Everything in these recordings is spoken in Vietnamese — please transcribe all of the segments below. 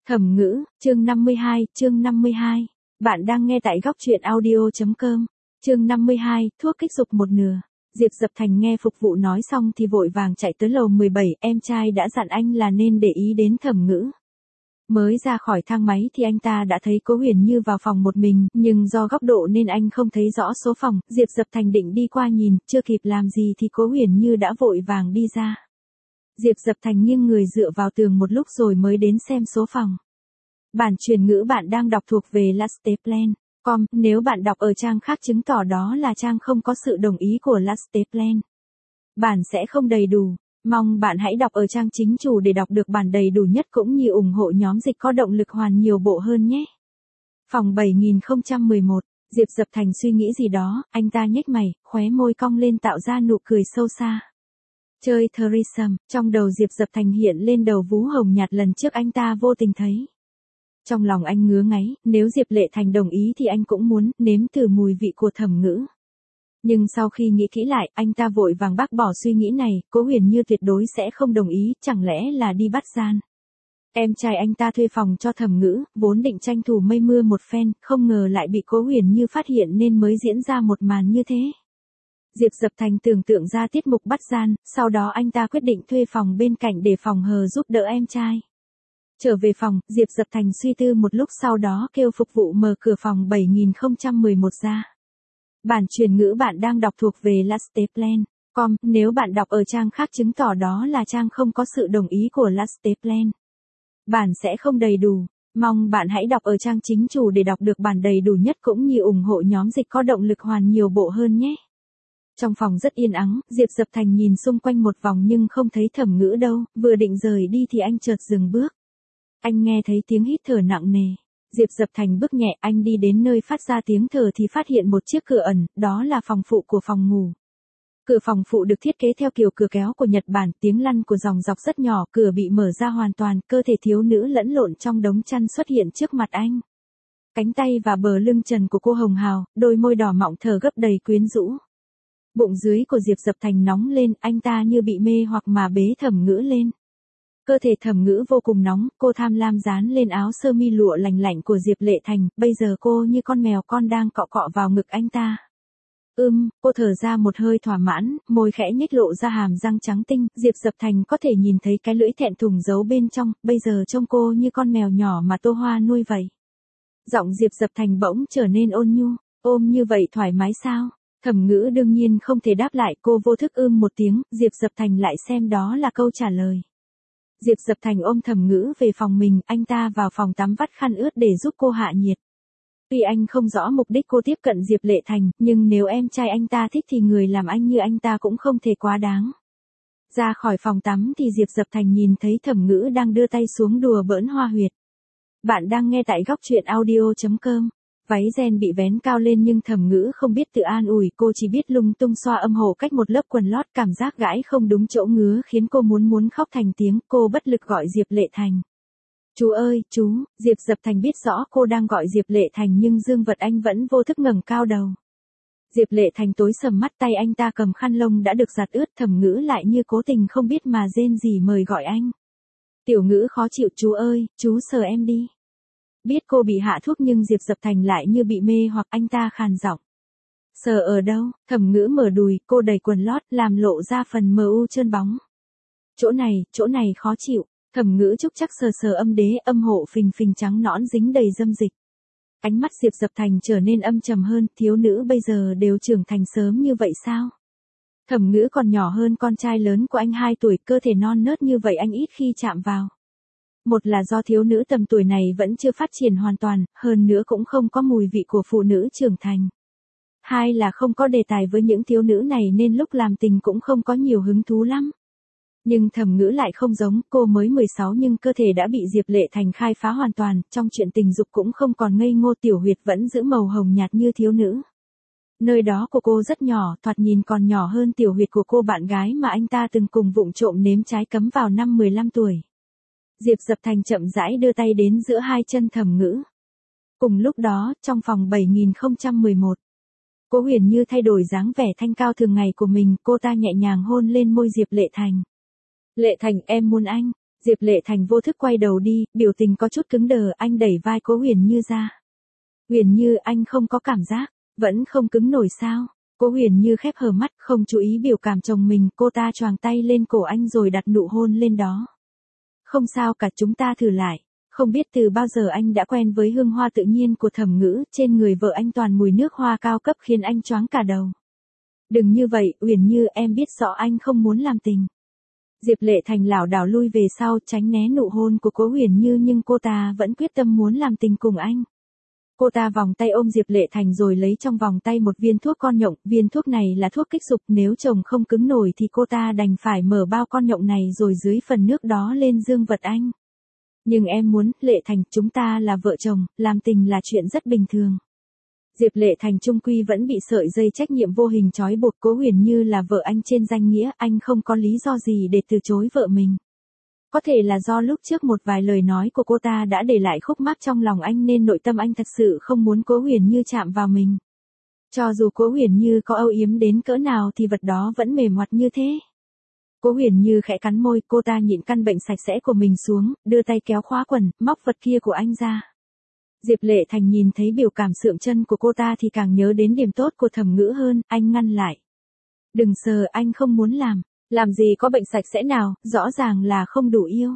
Thẩm ngữ, chương 52. Bạn đang nghe tại góc truyện audio.com. Chương 52, thuốc kích dục một nửa. Diệp Dập Thành nghe phục vụ nói xong thì vội vàng chạy tới lầu 17, em trai đã dặn anh là nên để ý đến Thẩm ngữ. Mới ra khỏi thang máy thì anh ta đã thấy Cố Huyền Như vào phòng một mình, nhưng do góc độ nên anh không thấy rõ số phòng. Diệp Dập Thành định đi qua nhìn, chưa kịp làm gì thì Cố Huyền Như đã vội vàng đi ra. Diệp Dập Thành nghiêng người dựa vào tường một lúc rồi mới đến xem số phòng. Bản truyền ngữ bạn đang đọc thuộc về lasteplan.com, nếu bạn đọc ở trang khác chứng tỏ đó là trang không có sự đồng ý của Lasteplan. Bản sẽ không đầy đủ, mong bạn hãy đọc ở trang chính chủ để đọc được bản đầy đủ nhất cũng như ủng hộ nhóm dịch có động lực hoàn nhiều bộ hơn nhé. Phòng 7011, Diệp Dập Thành suy nghĩ gì đó, anh ta nhếch mày, khóe môi cong lên tạo ra nụ cười sâu xa. Chơi threesome, trong đầu Diệp Dập Thành hiện lên đầu vú hồng nhạt lần trước anh ta vô tình thấy. Trong lòng anh ngứa ngáy, nếu Diệp Lệ Thành đồng ý thì anh cũng muốn nếm thử mùi vị của Thẩm ngữ. Nhưng sau khi nghĩ kỹ lại, anh ta vội vàng bác bỏ suy nghĩ này, Cố Huyền Như tuyệt đối sẽ không đồng ý, chẳng lẽ là đi bắt gian. Em trai anh ta thuê phòng cho Thẩm ngữ, vốn định tranh thủ mây mưa một phen, không ngờ lại bị Cố Huyền Như phát hiện nên mới diễn ra một màn như thế. Diệp Dập Thành tưởng tượng ra tiết mục bắt gian, sau đó anh ta quyết định thuê phòng bên cạnh để phòng hờ giúp đỡ em trai. Trở về phòng, Diệp Dập Thành suy tư một lúc sau đó kêu phục vụ mở cửa phòng 7011 ra. Bản truyền ngữ bạn đang đọc thuộc về Lasteplan.com, nếu bạn đọc ở trang khác chứng tỏ đó là trang không có sự đồng ý của Lasteplan. Bản sẽ không đầy đủ, mong bạn hãy đọc ở trang chính chủ để đọc được bản đầy đủ nhất cũng như ủng hộ nhóm dịch có động lực hoàn nhiều bộ hơn nhé. Trong phòng rất yên ắng, Diệp Dập Thành nhìn xung quanh một vòng nhưng không thấy Thẩm ngữ đâu, vừa định rời đi thì anh chợt dừng bước. Anh nghe thấy tiếng hít thở nặng nề. Diệp Dập Thành bước nhẹ, anh đi đến nơi phát ra tiếng thở thì phát hiện một chiếc cửa ẩn, đó là phòng phụ của phòng ngủ. Cửa phòng phụ được thiết kế theo kiểu cửa kéo của Nhật Bản, tiếng lăn của dòng dọc rất nhỏ, cửa bị mở ra hoàn toàn, cơ thể thiếu nữ lẫn lộn trong đống chăn xuất hiện trước mặt anh. Cánh tay và bờ lưng trần của cô hồng hào, đôi môi đỏ mọng thở gấp đầy quyến rũ. Bụng dưới của Diệp Dập Thành nóng lên, anh ta như bị mê hoặc mà bế Thẩm ngữ lên. Cơ thể Thẩm ngữ vô cùng nóng, cô tham lam dán lên áo sơ mi lụa lành lạnh của Diệp Lệ Thành, bây giờ cô như con mèo con đang cọ cọ vào ngực anh ta. Cô thở ra một hơi thỏa mãn, môi khẽ nhếch lộ ra hàm răng trắng tinh, Diệp Dập Thành có thể nhìn thấy cái lưỡi thẹn thùng giấu bên trong, bây giờ trông cô như con mèo nhỏ mà Tô Hoa nuôi vậy. Giọng Diệp Dập Thành bỗng trở nên ôn nhu, ôm như vậy thoải mái sao? Thẩm ngữ đương nhiên không thể đáp lại, cô vô thức một tiếng, Diệp Dập Thành lại xem đó là câu trả lời. Diệp Dập Thành ôm Thẩm ngữ về phòng mình, anh ta vào phòng tắm vắt khăn ướt để giúp cô hạ nhiệt. Tuy anh không rõ mục đích cô tiếp cận Diệp Lệ Thành, nhưng nếu em trai anh ta thích thì người làm anh như anh ta cũng không thể quá đáng. Ra khỏi phòng tắm thì Diệp Dập Thành nhìn thấy Thẩm ngữ đang đưa tay xuống đùa bỡn hoa huyệt. Bạn đang nghe tại góc truyện audio.com. Váy ren bị vén cao lên nhưng Thẩm ngữ không biết tự an ủi, cô chỉ biết lung tung xoa âm hộ cách một lớp quần lót, cảm giác gãi không đúng chỗ ngứa khiến cô muốn khóc thành tiếng, cô bất lực gọi Diệp Lệ Thành. Chú ơi, chú, Diệp Dập Thành biết rõ cô đang gọi Diệp Lệ Thành nhưng dương vật anh vẫn vô thức ngẩng cao đầu. Diệp Lệ Thành tối sầm mắt, tay anh ta cầm khăn lông đã được giặt ướt, Thẩm ngữ lại như cố tình không biết mà rên rỉ mời gọi anh. Tiểu ngữ khó chịu, chú ơi, chú sờ em đi. Biết cô bị hạ thuốc nhưng Diệp Dập Thành lại như bị mê hoặc, anh ta khàn giọng. Sờ ở đâu? Thẩm ngữ mở đùi, cô đẩy quần lót, làm lộ ra phần mờ u trơn bóng. Chỗ này khó chịu. Thẩm ngữ trúc chắc sờ âm đế, âm hộ phình phình trắng nõn dính đầy dâm dịch. Ánh mắt Diệp Dập Thành trở nên âm trầm hơn, thiếu nữ bây giờ đều trưởng thành sớm như vậy sao? Thẩm ngữ còn nhỏ hơn con trai lớn của anh 2 tuổi, cơ thể non nớt như vậy anh ít khi chạm vào. Một là do thiếu nữ tầm tuổi này vẫn chưa phát triển hoàn toàn, hơn nữa cũng không có mùi vị của phụ nữ trưởng thành. Hai là không có đề tài với những thiếu nữ này nên lúc làm tình cũng không có nhiều hứng thú lắm. Nhưng Thẩm ngữ lại không giống, cô mới 16 nhưng cơ thể đã bị Diệp Lệ Thành khai phá hoàn toàn, trong chuyện tình dục cũng không còn ngây ngô, tiểu huyệt vẫn giữ màu hồng nhạt như thiếu nữ. Nơi đó của cô rất nhỏ, thoạt nhìn còn nhỏ hơn tiểu huyệt của cô bạn gái mà anh ta từng cùng vụng trộm nếm trái cấm vào năm 15 tuổi. Diệp Dập Thành chậm rãi đưa tay đến giữa hai chân Thẩm ngữ. Cùng lúc đó, trong phòng 7011, Cố Huyền Như thay đổi dáng vẻ thanh cao thường ngày của mình, cô ta nhẹ nhàng hôn lên môi Diệp Lệ Thành. Lệ Thành, em muốn anh. Diệp Lệ Thành vô thức quay đầu đi, biểu tình có chút cứng đờ, anh đẩy vai Cố Huyền Như ra. Huyền Như, anh không có cảm giác, vẫn không cứng nổi sao? Cố Huyền Như khép hờ mắt, không chú ý biểu cảm chồng mình, cô ta choàng tay lên cổ anh rồi đặt nụ hôn lên đó. Không sao cả, chúng ta thử lại. Không biết từ bao giờ anh đã quen với hương hoa tự nhiên của Thẩm Ngữ, trên người vợ anh toàn mùi nước hoa cao cấp khiến anh choáng cả đầu. Đừng như vậy, Huyền Như, em biết rõ anh không muốn làm tình. Diệp Lệ Thành lảo đảo lui về sau, tránh né nụ hôn của Cố Huyền Như, nhưng cô ta vẫn quyết tâm muốn làm tình cùng anh. Cô ta vòng tay ôm Diệp Lệ Thành rồi lấy trong vòng tay một viên thuốc con nhộng, viên thuốc này là thuốc kích dục, nếu chồng không cứng nổi thì cô ta đành phải mở bao con nhộng này rồi dưới phần nước đó lên dương vật anh. Nhưng em muốn, Lệ Thành, chúng ta là vợ chồng, làm tình là chuyện rất bình thường. Diệp Lệ Thành chung quy vẫn bị sợi dây trách nhiệm vô hình trói buộc. Cố Huyền Như là vợ anh trên danh nghĩa, anh không có lý do gì để từ chối vợ mình. Có thể là do lúc trước một vài lời nói của cô ta đã để lại khúc mắc trong lòng anh nên nội tâm anh thật sự không muốn Cố Huyền Như chạm vào mình. Cho dù Cố Huyền Như có âu yếm đến cỡ nào thì vật đó vẫn mềm ngoặt như thế. Cố Huyền Như khẽ cắn môi, cô ta nhịn căn bệnh sạch sẽ của mình xuống, đưa tay kéo khóa quần, móc vật kia của anh ra. Diệp Lệ Thành nhìn thấy biểu cảm sượng chân của cô ta thì càng nhớ đến điểm tốt của Thẩm Ngữ hơn, anh ngăn lại. Đừng sờ, anh không muốn làm gì có bệnh sạch sẽ nào, rõ ràng là không đủ yêu.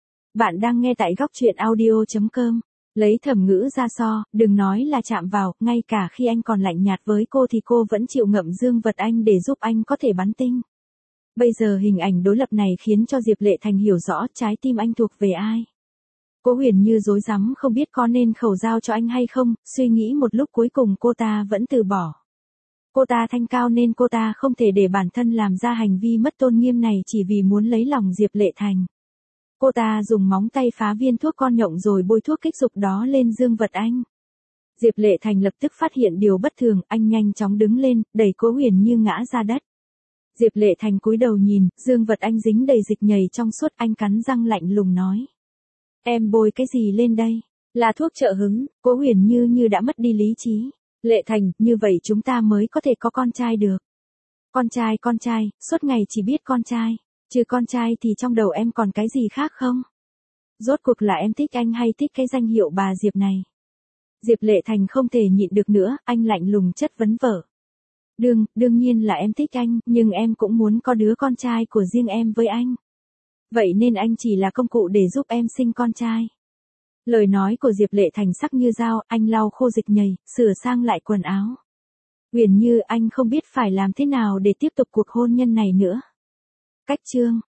Bạn đang nghe tại góc truyện audio.com. Lấy Thẩm Ngữ ra so, đừng nói là chạm vào, ngay cả khi anh còn lạnh nhạt với cô thì cô vẫn chịu ngậm dương vật anh để giúp anh có thể bắn tinh. Bây giờ hình ảnh đối lập này khiến cho Diệp Lệ Thành hiểu rõ trái tim anh thuộc về ai. Cố Huyền Như rối rắm không biết có nên khẩu giao cho anh hay không, suy nghĩ một lúc cuối cùng cô ta vẫn từ bỏ. Cô ta thanh cao nên cô ta không thể để bản thân làm ra hành vi mất tôn nghiêm này chỉ vì muốn lấy lòng Diệp Lệ Thành. Cô ta dùng móng tay phá viên thuốc con nhộng rồi bôi thuốc kích dục đó lên dương vật anh. Diệp Lệ Thành lập tức phát hiện điều bất thường, anh nhanh chóng đứng lên, đẩy Cố Huyền Như ngã ra đất. Diệp Lệ Thành cúi đầu nhìn, dương vật anh dính đầy dịch nhầy trong suốt, anh cắn răng lạnh lùng nói. Em bôi cái gì lên đây? Là thuốc trợ hứng. Cố Huyền Như đã mất đi lý trí. Lệ Thành, như vậy chúng ta mới có thể có con trai được. Con trai, suốt ngày chỉ biết con trai. Trừ con trai thì trong đầu em còn cái gì khác không? Rốt cuộc là em thích anh hay thích cái danh hiệu bà Diệp này? Diệp Lệ Thành không thể nhịn được nữa, anh lạnh lùng chất vấn vợ. Đương nhiên là em thích anh, nhưng em cũng muốn có đứa con trai của riêng em với anh. Vậy nên anh chỉ là công cụ để giúp em sinh con trai. Lời nói của Diệp Lệ Thành sắc như dao, anh lau khô dịch nhầy, sửa sang lại quần áo. Huyền Như, anh không biết phải làm thế nào để tiếp tục cuộc hôn nhân này nữa. Cách chương